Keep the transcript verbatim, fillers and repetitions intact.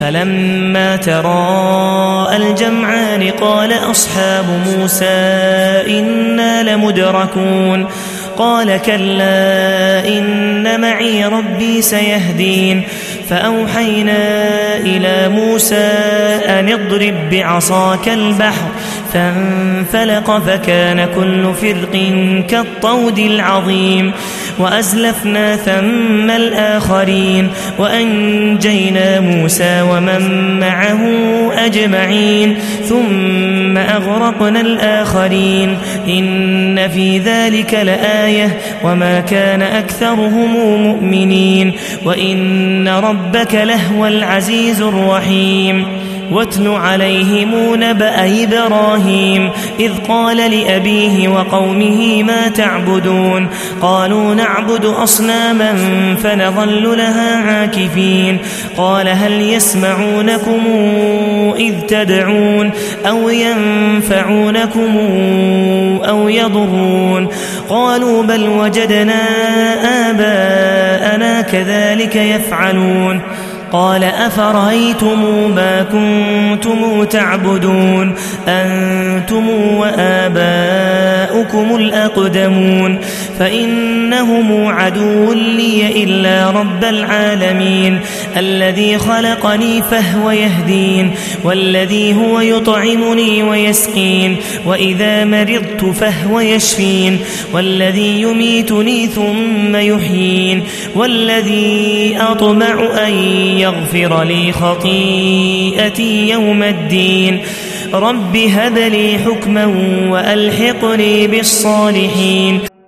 فلما تراءى الجمعان قال أصحاب موسى إنا لمدركون قال كلا إن معي ربي سيهدين فأوحينا إلى موسى أن اضرب بعصاك البحر فانفلق فكان كل فرق كالطود العظيم وأزلفنا ثم الآخرين وأنجينا موسى ومن معه أجمعين ثم أغرقنا الآخرين إن في ذلك لآية وما كان أكثرهم مؤمنين وإن ربك لهو العزيز الرحيم واتل عليهم نبأ إبراهيم إذ قال لأبيه وقومه ما تعبدون قالوا نعبد أصناما فنظل لها عاكفين قال هل يسمعونكم إذ تدعون أو ينفعونكم أو يضرون قالوا بل وجدنا آباءنا كذلك يفعلون قال أفرأيتم ما كنتم تعبدون أنتم وآباؤكم الأقدمون فإنهم عدو لي إلا رب العالمين الذي خلقني فهو يهدين والذي هو يطعمني ويسقين وإذا مرضت فهو يشفين والذي يميتني ثم يحيين والذي أطمع أن يغفر لي خطيئتي يوم الدين رب هب لي حكما وألحقني بالصالحين